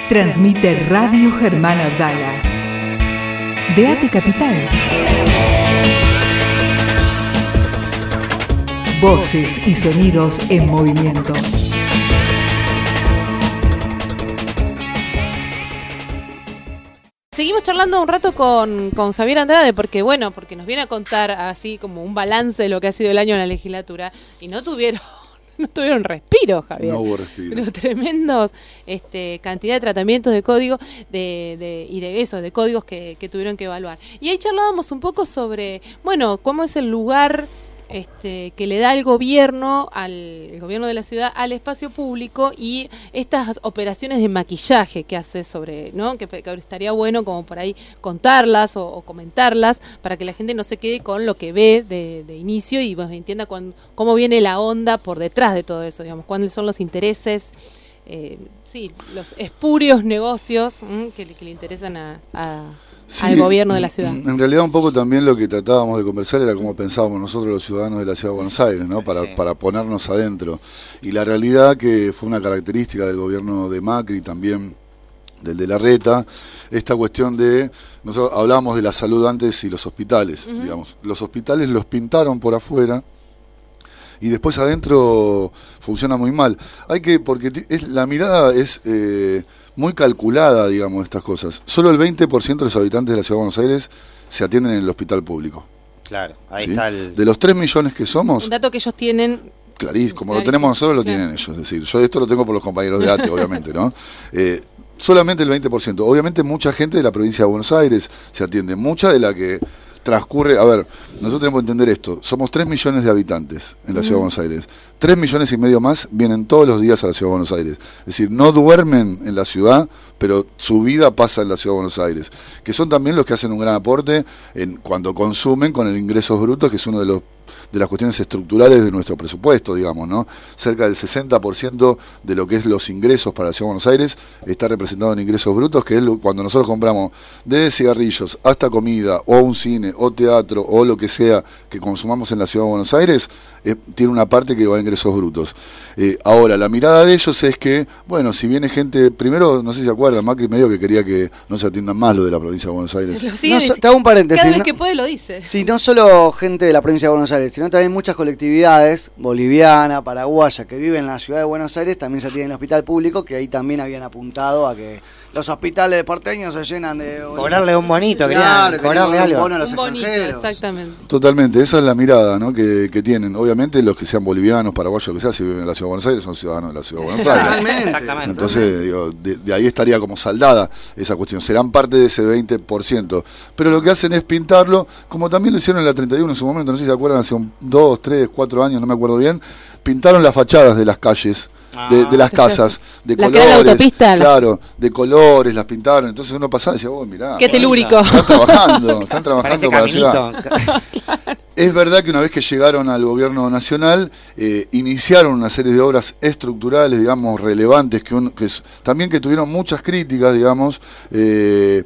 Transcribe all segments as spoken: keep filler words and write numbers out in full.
Transmite Radio Germán Abdala de ATE Capital. Voces y sonidos en movimiento. Seguimos charlando un rato con, con Javier Andrade, porque bueno, porque nos viene a contar así como un balance de lo que ha sido el año en la legislatura, y no tuvieron, no tuvieron respiro, Javier. No hubo respiro. Pero tremendos este, cantidad de tratamientos de código de, de, y de esos, de códigos que, que tuvieron que evaluar. Y ahí charlábamos un poco sobre, bueno, cómo es el lugar Este, que le da el gobierno, al el gobierno de la ciudad, al espacio público, y estas operaciones de maquillaje que hace sobre, ¿no? Que, que estaría bueno como por ahí contarlas o, o comentarlas para que la gente no se quede con lo que ve de, de inicio y pues, entienda cuán, cómo viene la onda por detrás de todo eso, digamos, cuáles son los intereses, eh, sí, los espurios negocios ¿m? que, que le interesan a, a Sí, al gobierno de la ciudad. En realidad un poco también lo que tratábamos de conversar era cómo pensábamos nosotros los ciudadanos de la Ciudad de Buenos Aires, ¿no? Para, sí. para ponernos adentro. Y la realidad que fue una característica del gobierno de Macri, también del de Larreta, esta cuestión de, nosotros hablábamos de la salud antes y los hospitales, uh-huh. digamos. Los hospitales los pintaron por afuera y después adentro funciona muy mal. Hay que, porque es, la mirada es eh, muy calculada, digamos, estas cosas. Solo el veinte por ciento de los habitantes de la Ciudad de Buenos Aires se atienden en el hospital público. Claro, ahí ¿sí? está el... De los tres millones que somos... Un dato que ellos tienen... Clarísimo, como lo tenemos nosotros, lo claro. tienen ellos. Es decir, yo esto lo tengo por los compañeros de ATE, obviamente, ¿no? Eh, solamente el veinte por ciento. Obviamente mucha gente de la provincia de Buenos Aires se atiende. Mucha de la que... transcurre, a ver, nosotros tenemos que entender esto, somos tres millones de habitantes en la Ciudad mm. de Buenos Aires, tres millones y medio más vienen todos los días a la Ciudad de Buenos Aires, es decir, no duermen en la ciudad, pero su vida pasa en la Ciudad de Buenos Aires, que son también los que hacen un gran aporte en cuando consumen con el ingresos brutos, que es uno de los de las cuestiones estructurales de nuestro presupuesto, digamos, ¿no? Cerca del sesenta por ciento de lo que es los ingresos para la Ciudad de Buenos Aires está representado en ingresos brutos, que es lo, cuando nosotros compramos desde cigarrillos hasta comida, o un cine, o teatro, o lo que sea que consumamos en la Ciudad de Buenos Aires, eh, tiene una parte que va a ingresos brutos. Eh, ahora, la mirada de ellos es que, bueno, si viene gente, primero, no sé si se acuerdan, Macri medio que quería que no se atiendan más lo de la provincia de Buenos Aires. No, so, te hago un paréntesis. Cada vez no, que puede lo dice. Sí, no solo gente de la provincia de Buenos Aires, sino también muchas colectividades, boliviana, paraguaya, que viven en la ciudad de Buenos Aires, también se atienden en el hospital público, que ahí también habían apuntado a que los hospitales porteños se llenan de... Cobrarle un bonito, claro, cobrarle algo. Un bono a los un bonito, extranjeros. Exactamente. Totalmente, esa es la mirada, ¿no? que, que tienen. Obviamente los que sean bolivianos, paraguayos, lo que sea, si viven en la Ciudad de Buenos Aires, son ciudadanos de la Ciudad de Buenos Aires. Totalmente. Exactamente. Entonces, digo, de, de ahí estaría como saldada esa cuestión. Serán parte de ese veinte por ciento. Pero lo que hacen es pintarlo, como también lo hicieron en la treinta y uno en su momento, no sé si se acuerdan, hace un, dos, tres, cuatro años, no me acuerdo bien, pintaron las fachadas de las calles. De, de las casas, de la colores, la autopista, claro, de colores, las pintaron, entonces uno pasaba y decía, oh, mirá, qué telúrico. Están trabajando, están trabajando para la ciudad. Claro. Es verdad que una vez que llegaron al gobierno nacional, eh, iniciaron una serie de obras estructurales, digamos, relevantes, que, un, que es, también que tuvieron muchas críticas, digamos, eh,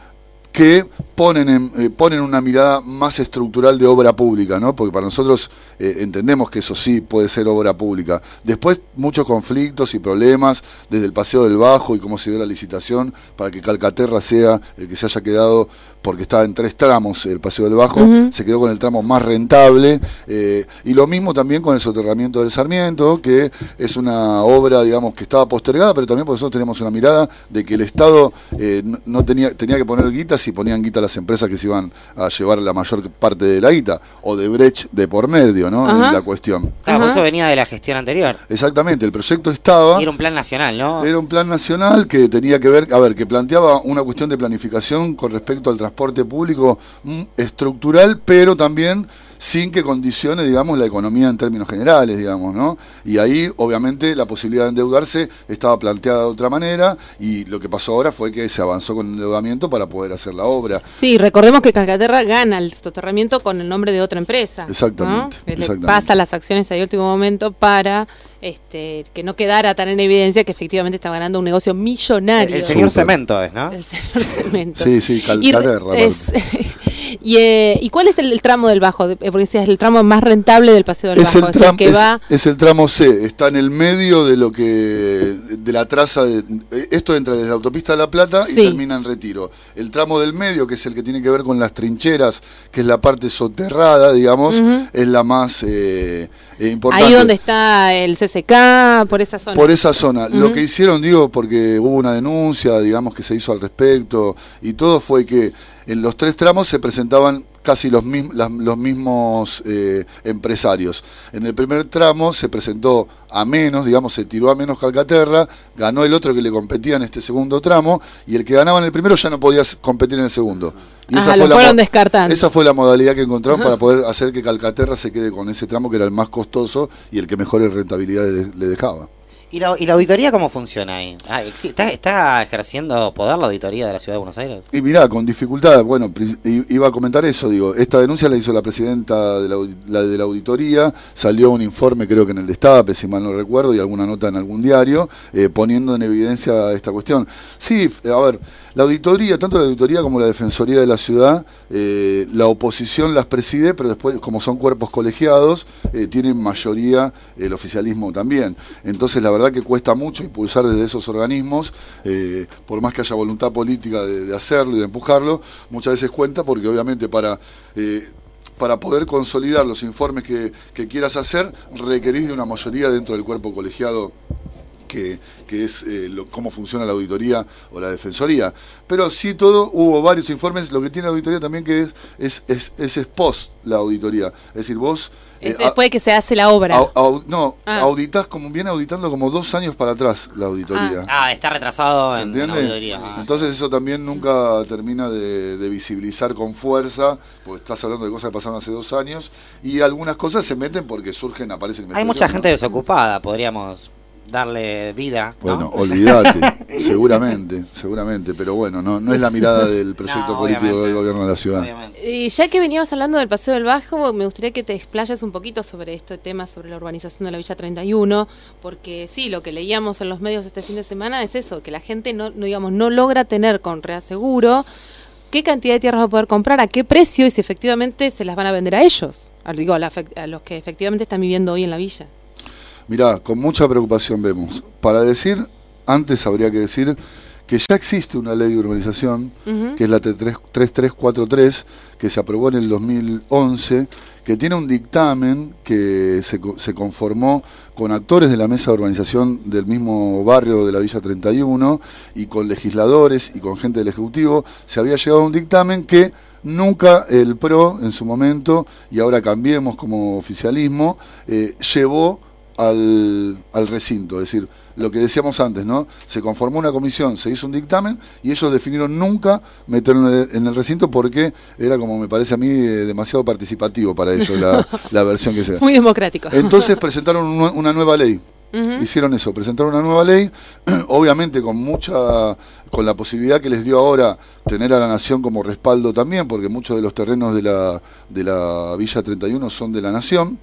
que ponen en, eh, ponen una mirada más estructural de obra pública, ¿no? Porque para nosotros eh, entendemos que eso sí puede ser obra pública. Después muchos conflictos y problemas, desde el Paseo del Bajo y cómo se dio la licitación para que Calcaterra sea el que se haya quedado, porque estaba en tres tramos el Paseo del Bajo, uh-huh. se quedó con el tramo más rentable, eh, y lo mismo también con el soterramiento del Sarmiento, que es una obra, digamos, que estaba postergada, pero también por nosotros tenemos una mirada de que el Estado eh, no, no tenía, tenía que poner guitas y ponían guita las empresas que se iban a llevar la mayor parte de la guita, o de Brecht de por medio, ¿no? Uh-huh. En la cuestión. Claro, eso venía de la gestión anterior. Exactamente, el proyecto estaba... Y era un plan nacional, ¿no? Era un plan nacional que tenía que ver, a ver, que planteaba una cuestión de planificación con respecto al transporte público mm, estructural, pero también sin que condicione, digamos, la economía en términos generales, digamos, ¿no? Y ahí, obviamente, la posibilidad de endeudarse estaba planteada de otra manera, y lo que pasó ahora fue que se avanzó con el endeudamiento para poder hacer la obra. Sí, recordemos que Calcaterra gana el soterramiento con el nombre de otra empresa. Exactamente. ¿no? exactamente. Le pasa las acciones ahí al último momento para este, que no quedara tan en evidencia que efectivamente estaba ganando un negocio millonario. El, el señor Cemento es, ¿no? El señor Cemento. Sí, sí, Calcaterra. Es, ¿Y, eh, ¿y cuál es el, el tramo del Bajo? De- Porque decías, el tramo más rentable del Paseo del Es Bajo. el, Es el tram- que es- va... es el tramo C, está en el medio de lo que de la traza de, esto entra desde la autopista de La Plata Sí. y termina en Retiro. El tramo del medio, que es el que tiene que ver con las trincheras, que es la parte soterrada, digamos, Ujú. es la más eh, eh, importante. Ahí donde está el C C K, por esa zona. Por esa zona. Lo Ujú. que hicieron, digo, porque hubo una denuncia, digamos, que se hizo al respecto, y todo fue que en los tres tramos se presentaban casi los, mism- las- los mismos eh, empresarios. En el primer tramo se presentó a menos, digamos, se tiró a menos Calcaterra, ganó el otro que le competía en este segundo tramo, y el que ganaba en el primero ya no podía s- competir en el segundo. Y Ajá, lo la fueron mo- descartando. esa fue la modalidad que encontraron para poder hacer que Calcaterra se quede con ese tramo que era el más costoso y el que mejor rentabilidad le, le dejaba. ¿Y la, ¿Y la auditoría cómo funciona ahí? Ah, exi- ¿está, ¿Está ejerciendo poder la auditoría de la Ciudad de Buenos Aires? Y mirá, con dificultad, bueno, pri- i- iba a comentar eso, digo, esta denuncia la hizo la presidenta de la, audi- la de la auditoría, salió un informe creo que en el Destape, si mal no recuerdo, y alguna nota en algún diario, eh, poniendo en evidencia esta cuestión. Sí, f- a ver, la auditoría, tanto la auditoría como la Defensoría de la Ciudad, eh, la oposición las preside, pero después, como son cuerpos colegiados, eh, tienen mayoría el oficialismo también. Entonces, la verdad que cuesta mucho impulsar desde esos organismos, eh, por más que haya voluntad política de, de hacerlo y de empujarlo, muchas veces cuenta porque obviamente para... Eh, para poder consolidar los informes que, que quieras hacer, requerís de una mayoría dentro del cuerpo colegiado que, que es eh, lo, cómo funciona la auditoría o la defensoría. Pero sí todo, hubo varios informes, lo que tiene la auditoría también que es es, es, es, es post la auditoría. Es decir, vos... Es eh, después de que se hace la obra. au- au- no, Ah. auditas como viene auditando como dos años para atrás la auditoría. Ah, está retrasado ¿Se en, en entiende? auditoría. Ah. Entonces eso también nunca termina de, de visibilizar con fuerza, porque estás hablando de cosas que pasaron hace dos años, y algunas cosas se meten porque surgen, aparecen Hay mucha gente desocupada, podríamos darle vida, ¿no? Bueno, olvídate, seguramente, seguramente, pero bueno, no, no es la mirada del proyecto No, político obviamente, del gobierno de la ciudad. obviamente. Y ya que veníamos hablando del Paseo del Bajo, me gustaría que te explayes un poquito sobre este tema, sobre la urbanización de la Villa treinta y uno, porque sí, lo que leíamos en los medios este fin de semana es eso, que la gente no, no, digamos, no logra tener con reaseguro qué cantidad de tierras va a poder comprar, a qué precio y si efectivamente se las van a vender a ellos, a, digo, a, la, a los que efectivamente están viviendo hoy en la villa. Mirá, con mucha preocupación vemos. Para decir, antes habría que decir que ya existe una ley de urbanización, Ujú. que es la treinta y tres cuarenta y tres, que se aprobó en el dos mil once, que tiene un dictamen que se, co- se conformó con actores de la mesa de urbanización del mismo barrio de la Villa treinta y uno y con legisladores y con gente del Ejecutivo. Se había llegado a un dictamen que nunca el P R O en su momento, y ahora Cambiemos como oficialismo, eh, llevó al, al recinto. Es decir, lo que decíamos antes, ¿no? Se conformó una comisión, se hizo un dictamen y ellos definieron nunca meterlo en el, en el recinto porque era, como me parece a mí, eh, demasiado participativo para ellos la, la versión que sea. Muy democrático. Entonces presentaron un nue- una nueva ley. Ujú. Hicieron eso, presentaron una nueva ley, obviamente con mucha, con la posibilidad que les dio ahora tener a la nación como respaldo también, porque muchos de los terrenos de la, de la Villa treinta y uno son de la nación.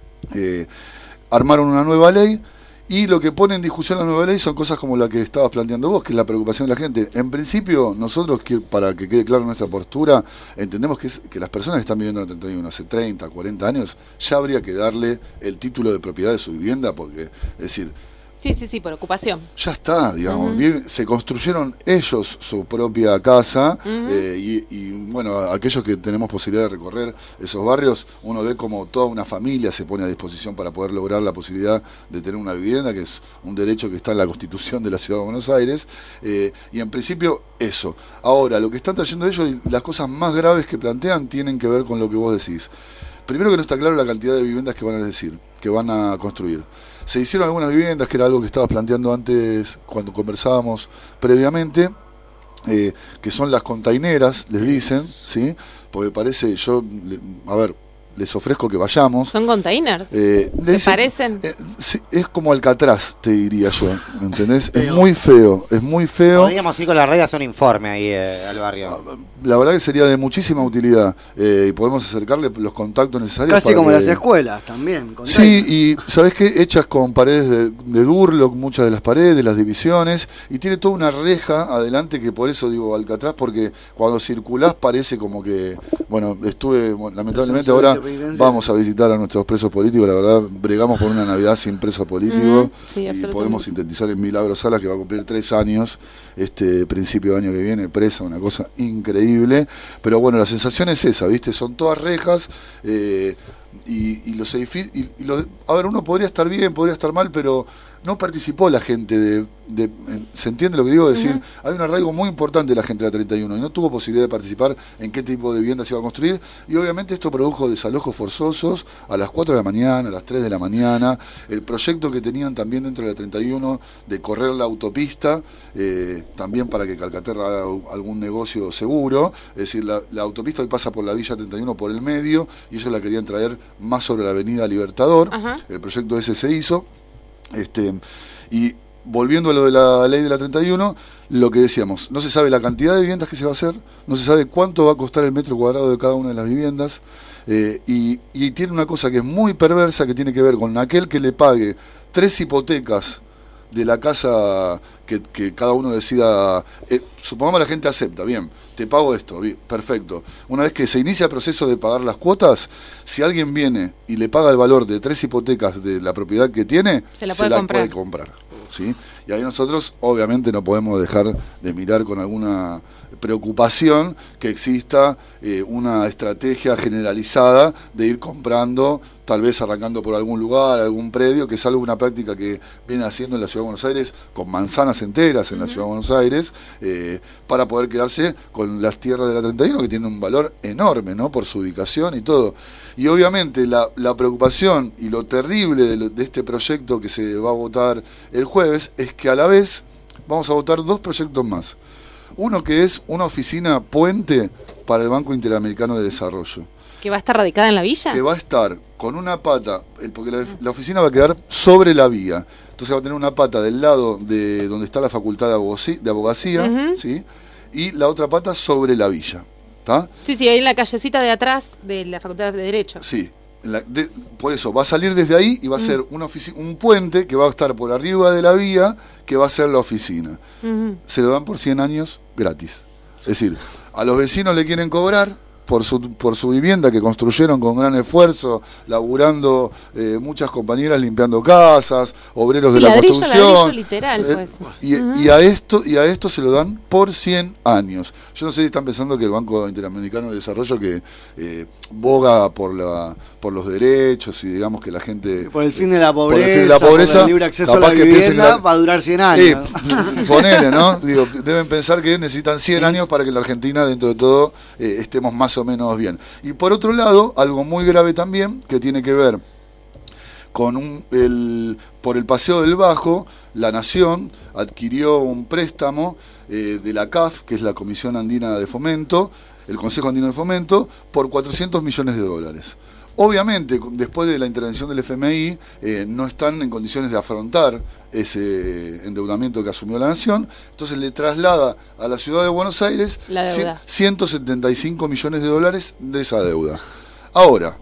Eh, armaron una nueva ley y lo que pone en discusión la nueva ley son cosas como la que estabas planteando vos, que es la preocupación de la gente. En principio, nosotros, que- para que quede claro nuestra postura, entendemos que, es, que las personas que están viviendo en la treinta y uno hace treinta, cuarenta años, ya habría que darle el título de propiedad de su vivienda, porque, es decir, Sí, sí, sí, por ocupación. ya está, digamos, Ujú. viven- se construyeron ellos su propia casa, Ujú. eh, y, y, bueno, a- aquellos que tenemos posibilidad de recorrer esos barrios, uno ve como toda una familia se pone a disposición para poder lograr la posibilidad de tener una vivienda, que es un derecho que está en la Constitución de la Ciudad de Buenos Aires, eh, y en principio eso. Ahora, lo que están trayendo ellos, y las cosas más graves que plantean, tienen que ver con lo que vos decís. Primero, que no está claro la cantidad de viviendas que van a decir, que van a construir. Se hicieron algunas viviendas, que era algo que estabas planteando antes cuando conversábamos previamente, eh, que son las containeras, les dicen, ¿sí? Porque parece, yo, le- a ver, les ofrezco que vayamos. ¿Son containers? Eh, ¿Se dicen- parecen? eh, sí, es como Alcatraz, te diría yo, ¿me entendés? Es muy feo, es muy feo. Podríamos ir con la red a hacer un informe ahí eh, al barrio. La verdad que sería de muchísima utilidad eh, y podemos acercarle los contactos necesarios. Casi para como que- las escuelas también. con Sí, y ¿sabés qué? Hechas con paredes de, de Durlock, muchas de las paredes, las divisiones, y tiene toda una reja adelante que por eso digo Alcatraz, porque cuando circulás parece como que, bueno, estuve, bueno, lamentablemente Servicio ahora penitenciario. vamos a visitar a nuestros presos políticos, la verdad, bregamos por una Navidad sin preso político, Ujú, sí, y absolutamente. podemos sintetizar en Milagro Salas, que va a cumplir tres años, este principio de año que viene, presa, una cosa increíble, pero bueno, la sensación es esa, ¿viste? Son todas rejas, eh, y, y los edificios, y, y los- a ver, uno podría estar bien, podría estar mal, pero no participó la gente de, de- en- ¿se entiende lo que digo? Es decir, hay un arraigo muy importante de la gente de la treinta y uno y no tuvo posibilidad de participar en qué tipo de vivienda se iba a construir, y obviamente esto produjo desalojos forzosos a las cuatro de la mañana, a las tres de la mañana, el proyecto que tenían también dentro de la treinta y uno de correr la autopista, eh, también para que Calcaterra haga algún negocio seguro, es decir, la, la autopista hoy pasa por la Villa treinta y uno por el medio, y ellos la querían traer más sobre la avenida Libertador, Ajá. el proyecto ese se hizo, este y volviendo a lo de la ley de la treinta y uno, lo que decíamos, no se sabe la cantidad de viviendas que se va a hacer, no se sabe cuánto va a costar el metro cuadrado de cada una de las viviendas, eh, y, y tiene una cosa que es muy perversa, que tiene que ver con aquel que le pague tres hipotecas de la casa que, que cada uno decida, eh, supongamos la gente acepta, bien, te pago esto, bien, perfecto. Una vez que se inicia el proceso de pagar las cuotas, si alguien viene y le paga el valor de tres hipotecas de la propiedad que tiene, Se la puede comprar. puede comprar, ¿sí? Y ahí nosotros obviamente no podemos dejar de mirar con alguna preocupación que exista eh, una estrategia generalizada de ir comprando, tal vez arrancando por algún lugar, algún predio, que es algo, una práctica que viene haciendo en la Ciudad de Buenos Aires con manzanas enteras en la Ciudad de Buenos Aires, eh, para poder quedarse con las tierras de la treinta y uno, que tienen un valor enorme, ¿no? Por su ubicación y todo. Y obviamente la, la preocupación y lo terrible de, lo- de este proyecto que se va a votar el jueves es que a la vez vamos a votar dos proyectos más. Uno que es una oficina puente para el Banco Interamericano de Desarrollo, ¿Que va a estar radicada en la villa? que va a estar con una pata, el- porque la, la oficina va a quedar sobre la vía, entonces va a tener una pata del lado de donde está la Facultad de, Abogacía, de Abogacía, Ujú. ¿sí? Y la otra pata sobre la villa, ¿está? Sí, sí, ahí en la callecita de atrás de la Facultad de Derecho. Sí, en la- de- por eso va a salir desde ahí y va a ser una ofici- un puente que va a estar por arriba de la vía, que va a ser la oficina. Ujú. Se lo dan por cien años gratis. Es decir, a los vecinos le quieren cobrar por su, por su vivienda que construyeron con gran esfuerzo, laburando eh, muchas compañeras limpiando casas, obreros Sí, de la ladrillo, construcción. ladrillo literal, Eh, pues. y, y a esto y a esto se lo dan por cien años. Yo no sé si están pensando que el Banco Interamericano de Desarrollo, que eh, boga por la por los derechos y digamos que la gente Por el fin de la por el pobreza, fin de la por pobreza, el libre acceso a capaz la que piensen que vivienda, la- va a durar cien Sí, años. ponele, ¿no? Digo, deben pensar que necesitan cien años para que la Argentina, dentro de todo, eh, estemos más o menos bien. Y por otro lado, algo muy grave también, que tiene que ver con un, el, por el Paseo del Bajo, la Nación adquirió un préstamo eh, de la C A F, que es la Comisión Andina de Fomento, el Consejo Andino de Fomento, por cuatrocientos millones de dólares. Obviamente, con- después de la intervención del F M I, eh, no están en condiciones de afrontar ese endeudamiento que asumió la Nación, entonces le traslada a la Ciudad de Buenos Aires La deuda. ciento setenta y cinco millones de dólares de esa deuda. Ahora,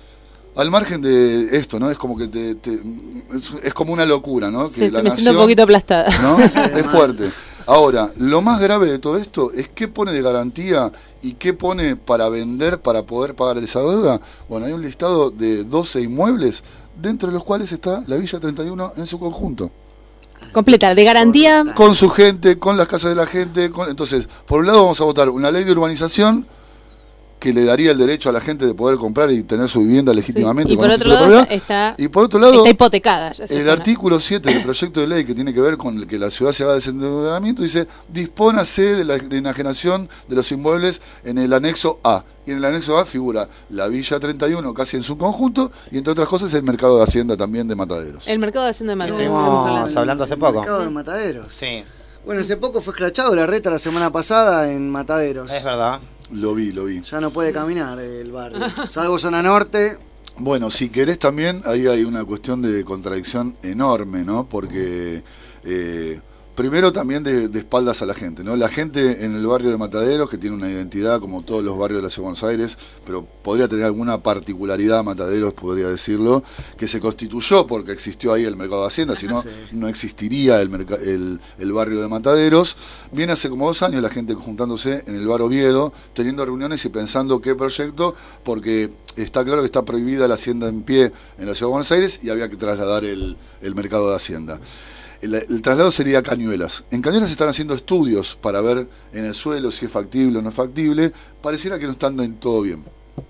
al margen de esto, ¿no? Es como que te, te- es, es como una locura, ¿no? Sí, me siento un poquito aplastada. ¿no? Es fuerte. Ahora, lo más grave de todo esto es qué pone de garantía y qué pone para vender para poder pagar esa deuda. Bueno, hay un listado de doce inmuebles, dentro de los cuales está la Villa treinta y uno en su conjunto. Completa, de garantía. Con su gente, con las casas de la gente. Con... Entonces, por un lado vamos a votar una ley de urbanización que le daría el derecho a la gente de poder comprar y tener su vivienda legítimamente. Y con por un otro título de lado propiedad. está, Y por otro lado, está hipotecada. ya esa el zona. artículo siete del proyecto de ley, que tiene que ver con el que la ciudad se haga desendeudamiento, dice: dispónase de la enajenación de los inmuebles en el anexo A. Y en el anexo A figura la Villa treinta y uno casi en su conjunto, y entre otras cosas el mercado de Hacienda también de Mataderos. El mercado de Hacienda de Madrid. Estuvimos estamos hablando. hablando hace El poco. mercado de Mataderos. Sí, Bueno, hace poco fue escrachado la reta la semana pasada en Mataderos. es verdad. Lo vi, lo vi. Ya no puede caminar el barrio. Salvo zona norte. Bueno, si querés también, ahí hay una cuestión de contradicción enorme, ¿no? Porque eh, primero también de, de espaldas a la gente, ¿no? La gente en el barrio de Mataderos, que tiene una identidad como todos los barrios de la Ciudad de Buenos Aires, pero podría tener alguna particularidad, Mataderos podría decirlo, que se constituyó porque existió ahí el mercado de Hacienda, si no, sí. no existiría el, el, el barrio de Mataderos. Viene hace como dos años la gente juntándose en el bar Oviedo, teniendo reuniones y pensando qué proyecto, porque está claro que está prohibida la Hacienda en pie en la Ciudad de Buenos Aires y había que trasladar el, el mercado de Hacienda. El, el traslado sería a Cañuelas. En Cañuelas se están haciendo estudios para ver en el suelo si es factible o no es factible. Pareciera que no están del todo bien.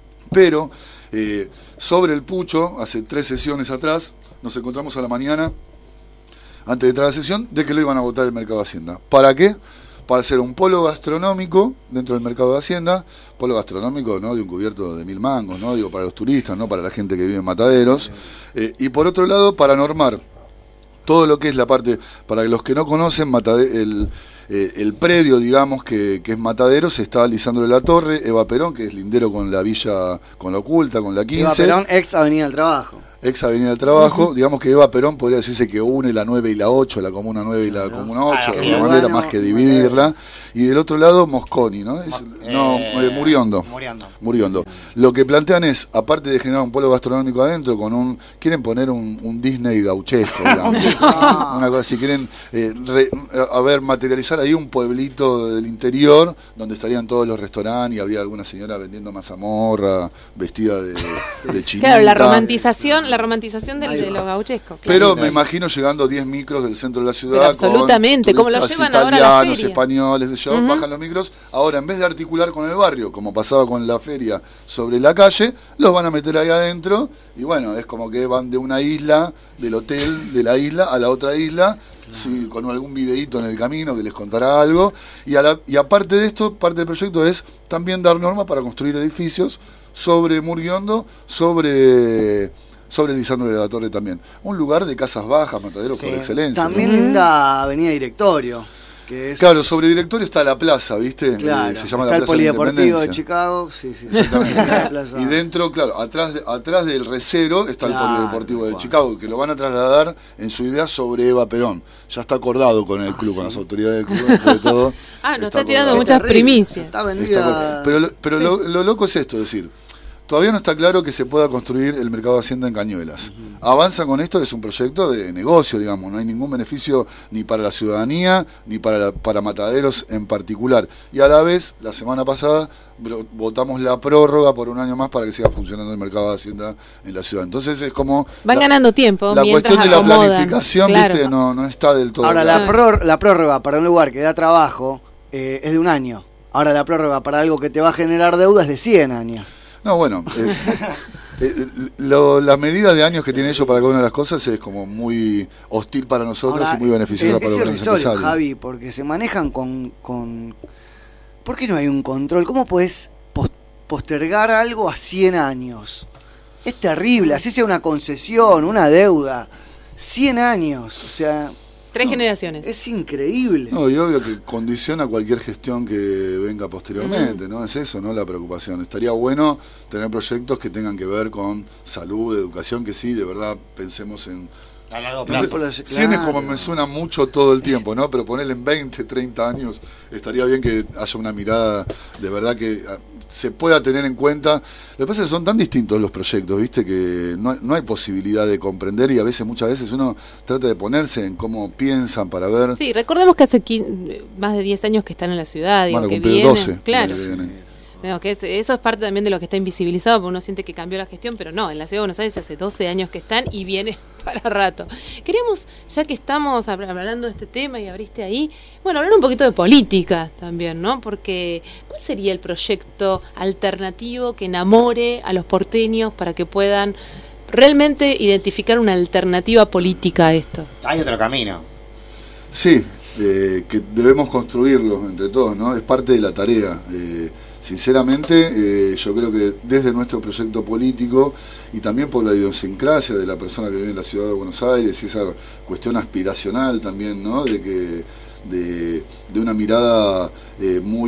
Pero eh, sobre el Pucho, hace tres sesiones atrás, nos encontramos a la mañana, antes de entrar a la sesión, de que lo iban a votar el mercado de Hacienda. ¿Para qué? Para hacer un polo gastronómico dentro del mercado de Hacienda, polo gastronómico, ¿no?, de un cubierto de mil mangos, ¿no?, digo, para los turistas, no para la gente que vive en Mataderos, eh, y por otro lado, para normar todo lo que es la parte, para los que no conocen, Matade el, eh, el predio, digamos, que, que es Mataderos, se está alisándole la torre, Eva Perón, que es lindero con la Villa, con la Oculta, con la quince. Eva Perón, ex Avenida del Trabajo. Ex Avenida del Trabajo, uh-huh. digamos que Eva Perón podría decirse que une la nueve y la ocho, la Comuna nueve y la Comuna ocho, ah, de alguna manera, bueno, más que dividirla. Y del otro lado, Mosconi, ¿no? Es, eh, no, eh, Muriondo. Muriondo. Muriondo. Lo que plantean es, aparte de generar un polo gastronómico adentro, con un quieren poner un, un Disney gauchesco, digamos. no. Una cosa, si quieren, eh, re, a ver, materializar ahí un pueblito del interior, donde estarían todos los restaurantes y habría alguna señora vendiendo mazamorra, vestida de, de chinita. Claro, la romantización, la romantización del, de lo gauchesco. Claro. Pero me imagino llegando diez micros del centro de la ciudad. Pero absolutamente, como lo llevan ahora a la feria. Españoles, yo, uh-huh. bajan los micros. Ahora, en vez de articular con el barrio, como pasaba con la feria sobre la calle, los van a meter ahí adentro. Y bueno, es como que van de una isla, del hotel de la isla a la otra isla, sí, con algún videíto en el camino que les contará algo. Y, a la, y aparte de esto, parte del proyecto es también dar normas para construir edificios sobre Muriondo, sobre... sobre Lisandro de la Torre también. Un lugar de casas bajas, Mataderos, sí, por excelencia. También ¿no? linda Avenida Directorio. Que es... Claro, sobre Directorio está la plaza, ¿viste? Claro, eh, se llama está la Plaza el Polideportivo de, de Chicago. Sí, sí, exactamente. Y dentro, claro, atrás, de, atrás del recero está claro, el Polideportivo de Chicago, que lo van a trasladar en su idea sobre Eva Perón. Ya está acordado con el club, ah, con sí. las autoridades del club, entre todo. Ah, nos está, está tirando muchas primicias. Está vendida... Está pero pero sí. lo, lo loco es esto, es decir, todavía no está claro que se pueda construir el mercado de Hacienda en Cañuelas. Uh-huh. Avanza con esto, es un proyecto de negocio, digamos, no hay ningún beneficio ni para la ciudadanía, ni para, la, para Mataderos en particular. Y a la vez, la semana pasada, votamos la prórroga por un año más para que siga funcionando el mercado de Hacienda en la ciudad. Entonces es como... Van la, ganando tiempo. La cuestión de acomodan. La planificación, claro. ¿viste? No, no está del todo. Ahora, la, pror, la prórroga para un lugar que da trabajo eh, es de un año. Ahora, la prórroga para algo que te va a generar deuda es de cien años. No, bueno, eh, eh, lo, la medida de años que tiene ellos para cada una de las cosas es como muy hostil para nosotros. Ahora, y muy beneficiosa es, para los grandes empresarios. Javi, porque se manejan con, con... ¿Por qué no hay un control? ¿Cómo podés postergar algo a cien años? Es terrible, así sea una concesión, una deuda. cien años, o sea... Tres no, generaciones. Es increíble. No, y obvio que condiciona cualquier gestión que venga posteriormente, uh-huh. ¿no? Es eso, ¿no? La preocupación. Estaría bueno tener proyectos que tengan que ver con salud, educación, que sí, de verdad, pensemos en... A largo plazo. No sé, cien es como me suena mucho todo el tiempo, ¿no? Pero ponerle en veinte, treinta años, estaría bien que haya una mirada de verdad que se pueda tener en cuenta. Lo que pasa es que son tan distintos los proyectos, ¿viste? Que no, no hay posibilidad de comprender y a veces, muchas veces, uno trata de ponerse en cómo piensan para ver. Sí, recordemos que hace quince, más de diez años que están en la ciudad, digo, bueno, que vienen. doce, claro. Que viene. No, que es, eso es parte también de lo que está invisibilizado, porque uno siente que cambió la gestión, pero no, en la Ciudad de Buenos Aires hace doce años que están y viene para rato. Queríamos, ya que estamos hablando de este tema y abriste ahí, bueno, hablar un poquito de política también, ¿no? Porque, ¿cuál sería el proyecto alternativo que enamore a los porteños para que puedan realmente identificar una alternativa política a esto? Hay otro camino. Sí, eh, que debemos construirlo entre todos, ¿no? Es parte de la tarea. Eh, Sinceramente, eh, yo creo que desde nuestro proyecto político y también por la idiosincrasia de la persona que vive en la ciudad de Buenos Aires y esa cuestión aspiracional también, ¿no? De que de, de una mirada eh, muy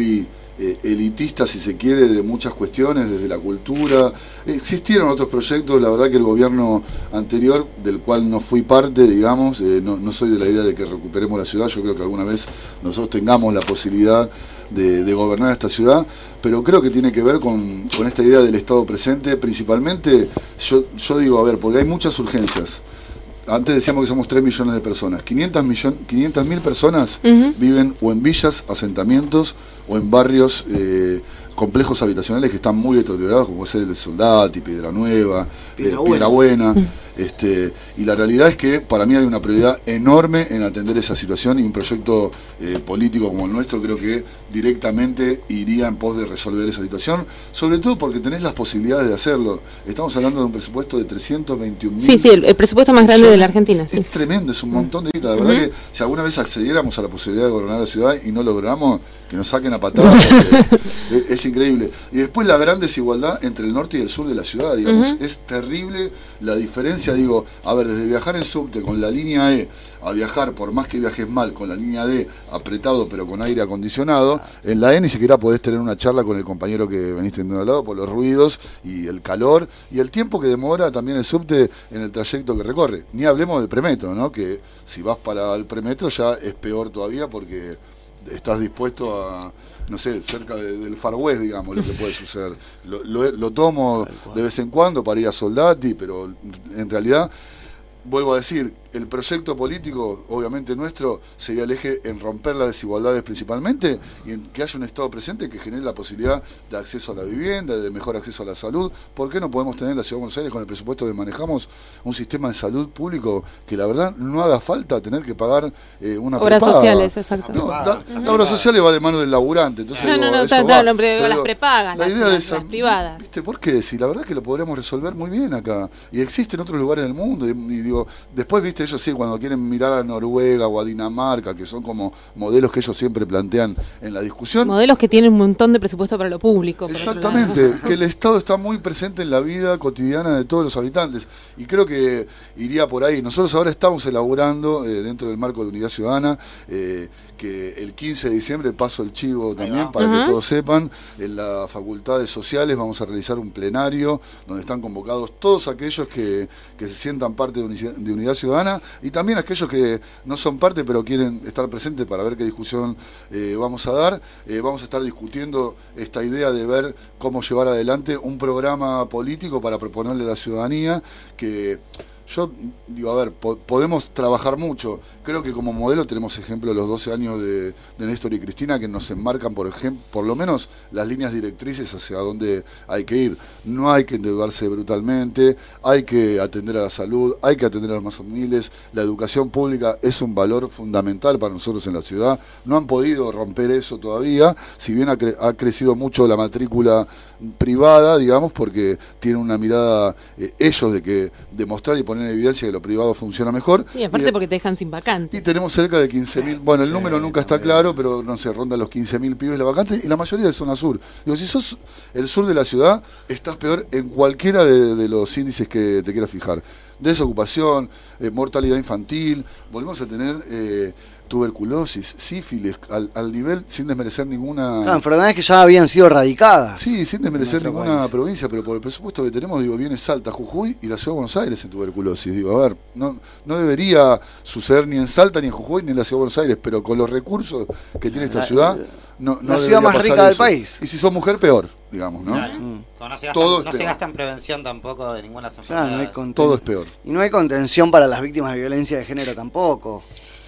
eh, elitista, si se quiere, de muchas cuestiones, desde la cultura. Existieron otros proyectos, la verdad que el gobierno anterior, del cual no fui parte, digamos, eh, no, no soy de la idea de que recuperemos la ciudad, yo creo que alguna vez nosotros tengamos la posibilidad de, de gobernar esta ciudad, pero creo que tiene que ver con, con esta idea del Estado presente, principalmente, yo, yo digo, a ver, porque hay muchas urgencias. Antes decíamos que somos tres millones de personas. quinientas mil personas uh-huh. viven o en villas, asentamientos, o en barrios, eh, complejos habitacionales que están muy deteriorados, como es el de Soldati, Piedra Nueva, Piedra, eh, Piedra Buena. Uh-huh. Este, y la realidad es que para mí hay una prioridad enorme en atender esa situación, y un proyecto eh, político como el nuestro creo que directamente iría en pos de resolver esa situación, sobre todo porque tenés las posibilidades de hacerlo. Estamos hablando de un presupuesto de trescientos veintiún mil. Sí, sí, el, el presupuesto más grande de la Argentina. Sí. Es tremendo, es un montón de guita. La verdad uh-huh. que si alguna vez accediéramos a la posibilidad de gobernar la ciudad y no lo logramos, que nos saquen a patadas, es, es increíble. Y después la gran desigualdad entre el norte y el sur de la ciudad, digamos, uh-huh. es terrible la diferencia. Digo, a ver, desde viajar en subte con la línea E a viajar, por más que viajes mal, con la línea D apretado pero con aire acondicionado, en la E ni siquiera podés tener una charla con el compañero que veniste teniendo al lado por los ruidos y el calor y el tiempo que demora también el subte en el trayecto que recorre. Ni hablemos del premetro, ¿no? Que si vas para el premetro ya es peor todavía porque estás dispuesto a, no sé, cerca de, del Far West, digamos, lo que puede suceder. Lo, lo, lo tomo de vez en cuando para ir a Soldati, pero en realidad, vuelvo a decir, el proyecto político, obviamente nuestro, sería el eje en romper las desigualdades principalmente y en que haya un Estado presente que genere la posibilidad de acceso a la vivienda, de mejor acceso a la salud. ¿Por qué no podemos tener en la Ciudad de Buenos Aires, con el presupuesto que manejamos, un sistema de salud público que la verdad no haga falta tener que pagar eh, una obras prepaga? Sociales, exacto. No, la, la obra social va de mano del laborante. Entonces, no, digo, no, no, eso está, va, no, pero las prepagas, la las, idea las, de esa, las privadas. ¿Viste? ¿Por qué? Si la verdad es que lo podríamos resolver muy bien acá. Y existe en otros lugares del mundo. Y, y digo, después, viste, ellos sí, cuando quieren mirar a Noruega o a Dinamarca, que son como modelos que ellos siempre plantean en la discusión. Modelos que tienen un montón de presupuesto para lo público. Exactamente, que el Estado está muy presente en la vida cotidiana de todos los habitantes. Y creo que iría por ahí. Nosotros ahora estamos elaborando, eh, dentro del marco de Unidad Ciudadana, eh, que el quince de diciembre, paso el chivo también, para uh-huh. que todos sepan, en las facultades sociales vamos a realizar un plenario donde están convocados todos aquellos que, que se sientan parte de, uni- de Unidad Ciudadana y también aquellos que no son parte pero quieren estar presentes para ver qué discusión eh, vamos a dar. Eh, vamos a estar discutiendo esta idea de ver cómo llevar adelante un programa político para proponerle a la ciudadanía que... Yo digo, a ver, po- podemos trabajar mucho. Creo que como modelo tenemos ejemplo de los doce años de, de Néstor y Cristina que nos enmarcan, por ejemplo, por lo menos las líneas directrices hacia dónde hay que ir. No hay que endeudarse brutalmente, hay que atender a la salud, hay que atender a los más humildes. La educación pública es un valor fundamental para nosotros en la ciudad. No han podido romper eso todavía, si bien ha, cre- ha crecido mucho la matrícula privada, digamos, porque tienen una mirada eh, ellos de que demostrar y poner en evidencia que lo privado funciona mejor. Y aparte y de, porque te dejan sin vacantes. Y tenemos cerca de quince mil, bueno, el sí, número nunca está claro, pero no sé, ronda los quince mil pibes la vacante y la mayoría de zona sur. Digo, si sos el sur de la ciudad, estás peor en cualquiera de, de los índices que te quieras fijar. Desocupación, eh, mortalidad infantil, volvemos a tener... Eh, tuberculosis, sífilis, al, al nivel, sin desmerecer ninguna... Claro, enfermedades que ya habían sido erradicadas. Sí, sin desmerecer ninguna país. provincia, pero por el presupuesto que tenemos, digo, viene Salta, Jujuy y la Ciudad de Buenos Aires en tuberculosis. Digo, a ver, no, no debería suceder ni en Salta, ni en Jujuy, ni en la Ciudad de Buenos Aires, pero con los recursos que tiene esta la, ciudad... No, no la ciudad más rica del país. Y si sos mujer, peor, digamos, ¿no? Claro. Mm. No, se, gastan, Todo no se gasta en prevención tampoco de ninguna enfermedad. Claro, no hay conten- Todo es peor. Y no hay contención para las víctimas de violencia de género tampoco.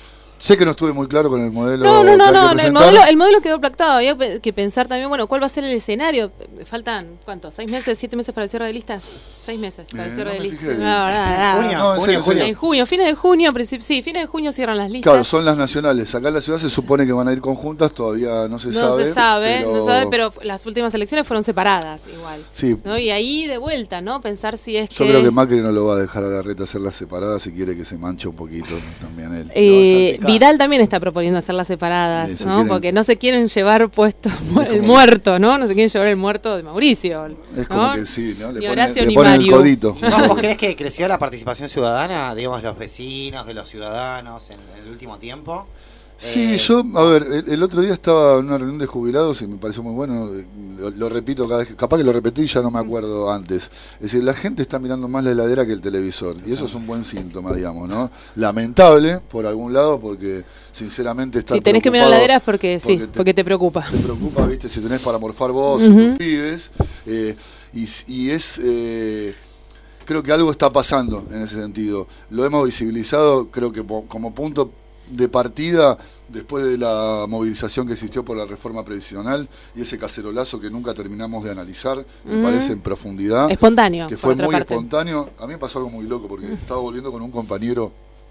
Sé que no estuve muy claro con el modelo. No, no, no, no, el modelo, el modelo quedó pactado. Había que pensar también, bueno, ¿cuál va a ser el escenario? Faltan, ¿cuánto? ¿Seis meses, siete meses para el cierre de listas? Seis meses para el Eh, cierre no de me listas. fijé. No, nada, Junio, No, en junio, serio, junio. En junio, fines de junio, principio, sí, fines de junio cierran las listas. Claro, son las nacionales. Acá en la ciudad se supone que van a ir conjuntas, todavía no se no sabe. se sabe, pero... no se sabe, pero las últimas elecciones fueron separadas igual. Sí. ¿No? Y ahí de vuelta, ¿no? Pensar si es Yo que... creo que Macri no lo va a dejar a la reta hacerlas separadas si quiere que se manche un poquito también él. Eh, Vidal también está proponiendo hacerlas separadas, Sí, se ¿no? quieren- Porque no se quieren llevar puesto el muerto, ¿no? No se quieren llevar el muerto de Mauricio. Es como ¿no? que sí, ¿no? Le Ni ponen, Horacio le ni ponen el Mario. codito. ¿No, ¿Vos creés que creció la participación ciudadana, digamos, los vecinos, de los ciudadanos en el último tiempo? Sí, Eh, yo, a ver, el, el otro día estaba en una reunión de jubilados y me pareció muy bueno, lo, lo repito cada vez, que- capaz que lo repetí y ya no me acuerdo antes. Es decir, la gente está mirando más la heladera que el televisor y eso es un buen síntoma, digamos, ¿no? Lamentable, por algún lado, porque sinceramente está Si tenés que mirar la heladera es porque, sí, porque te- porque te preocupa. te preocupa, viste, si tenés para morfar vos Ujú. y tus pibes, eh, y, y es, eh, creo que algo está pasando en ese sentido. Lo hemos visibilizado, creo que po- como punto de partida, después de la movilización que existió por la reforma previsional y ese cacerolazo que nunca terminamos de analizar, me Ujú. parece en profundidad, Espontáneo. que por fue otra muy parte. espontáneo. A mí me pasó algo muy loco, porque estaba volviendo con un compañero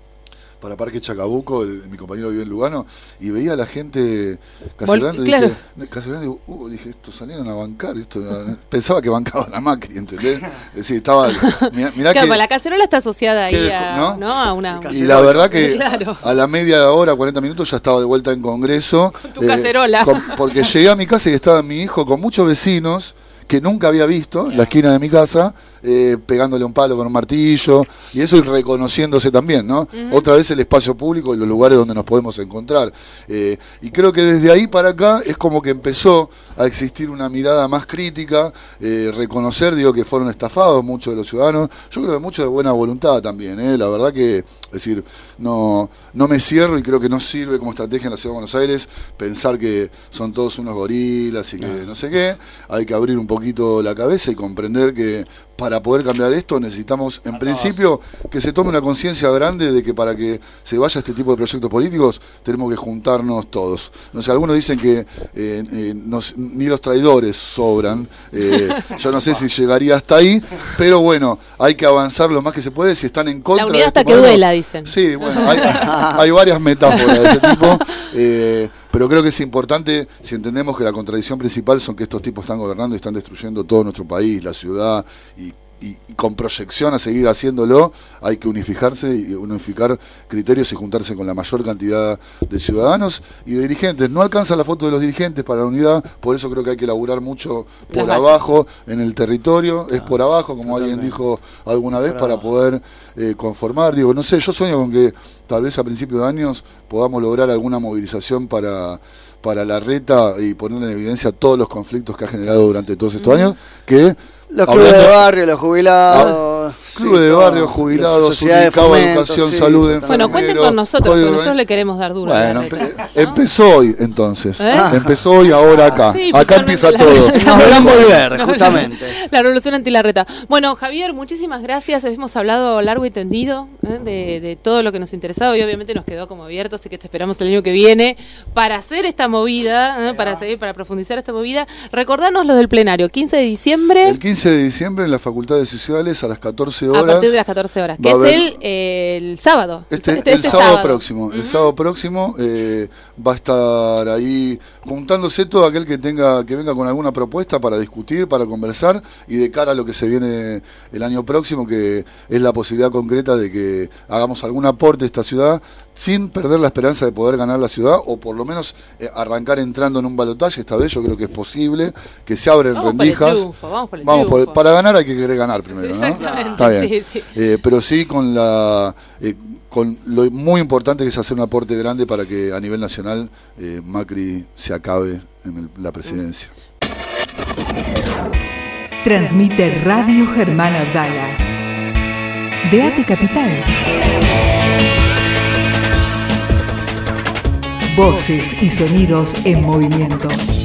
para Parque Chacabuco, el- mi compañero vive en Lugano, y veía a la gente cacerolando, Vol- y claro. dije, cacerolando, y digo, uh, dije, estos salieron a bancar, esto, pensaba que bancaba la Macri, ¿entendés? Es decir, estaba, mirá, mirá Claro, que, pues la cacerola está asociada ahí que- a, ¿no? ¿no? a una... El y la verdad que Claro. a la media hora, cuarenta minutos, ya estaba de vuelta en Congreso. Con tu cacerola. con- porque llegué a mi casa y estaba mi hijo con muchos vecinos que nunca había visto en la esquina de mi casa, eh, pegándole un palo con un martillo, y eso y reconociéndose también, ¿no? Otra vez el espacio público y los lugares donde nos podemos encontrar. Eh, y creo que desde ahí para acá es como que empezó a existir una mirada más crítica, eh, reconocer, digo, que fueron estafados muchos de los ciudadanos, yo creo que mucho de buena voluntad también, ¿eh? La verdad que, es decir, no, no me cierro y creo que no sirve como estrategia en la Ciudad de Buenos Aires pensar que son todos unos gorilas y que no sé qué, hay que abrir un poquito la cabeza y comprender que para poder cambiar esto necesitamos, en principio, que se tome una conciencia grande de que para que se vaya este tipo de proyectos políticos tenemos que juntarnos todos. No sé, algunos dicen que eh, eh, nos- ni los traidores sobran. Eh, yo no sé si llegaría hasta ahí, pero bueno, hay que avanzar lo más que se puede. Si están en contra La unidad de hasta este que modelo- duela, dicen. Sí, bueno, hay, hay varias metáforas de ese tipo, eh, pero creo que es importante, si entendemos que la contradicción principal son que estos tipos están gobernando y están destruyendo todo nuestro país, la ciudad, y, y- y con proyección a seguir haciéndolo, hay que unificarse y unificar criterios y juntarse con la mayor cantidad de ciudadanos y de dirigentes. No alcanza la foto de los dirigentes para la unidad, por eso creo que hay que laburar mucho Las por bases. abajo, en el territorio, es por abajo, como alguien dijo alguna vez, para poder eh, conformar. Digo, no sé, yo sueño con que tal vez a principios de años podamos lograr alguna movilización para para la reta y poner en evidencia todos los conflictos que ha generado durante todos estos años, que Los hablando- clubes de barrio, los jubilados. sí, clubes de todo. barrio, jubilados, Sociedad de Unicaba, fomento, educación, sí, salud, totalmente. Bueno, cuenten enfermero, con nosotros, código porque nosotros de- le queremos dar duro a la Bueno, reta, empe- ¿no? empezó hoy entonces. ¿Eh? Empezó hoy ahora acá. Sí, acá totalmente empieza la- todo. Nos verán volver, justamente. La revolución antilarreta. Bueno, Javier, muchísimas gracias. Hemos hablado largo y tendido ¿eh? de, de todo lo que nos interesaba y obviamente nos quedó como abierto, así que te esperamos el año que viene para hacer esta movida, ¿eh? para seguir, para profundizar esta movida. Recordanos lo del plenario, quince de diciembre, El quince de diciembre en la Facultad de Sociales a las catorce horas. a partir de las catorce horas, que va a es haber- el, eh, el sábado. Este, Este- el este sábado, sábado. próximo, el Ujú. sábado próximo eh, va a estar ahí juntándose todo aquel que tenga que venga con alguna propuesta para discutir, para conversar y de cara a lo que se viene el año próximo, que es la posibilidad concreta de que hagamos algún aporte a esta ciudad sin perder la esperanza de poder ganar la ciudad o por lo menos eh, arrancar entrando en un balotaje. Esta vez yo creo que es posible, que se abren Vamos por el rendijas. triunfo, vamos por el Vamos por- triunfo. para ganar hay que querer ganar primero, ¿no? Exactamente, Está bien. sí, sí. Eh, pero sí con la eh, con lo muy importante que es hacer un aporte grande para que a nivel nacional eh, Macri se acabe en el- la presidencia. Transmite Radio Germán Abdala de Ate Capital. Voces y sonidos en movimiento.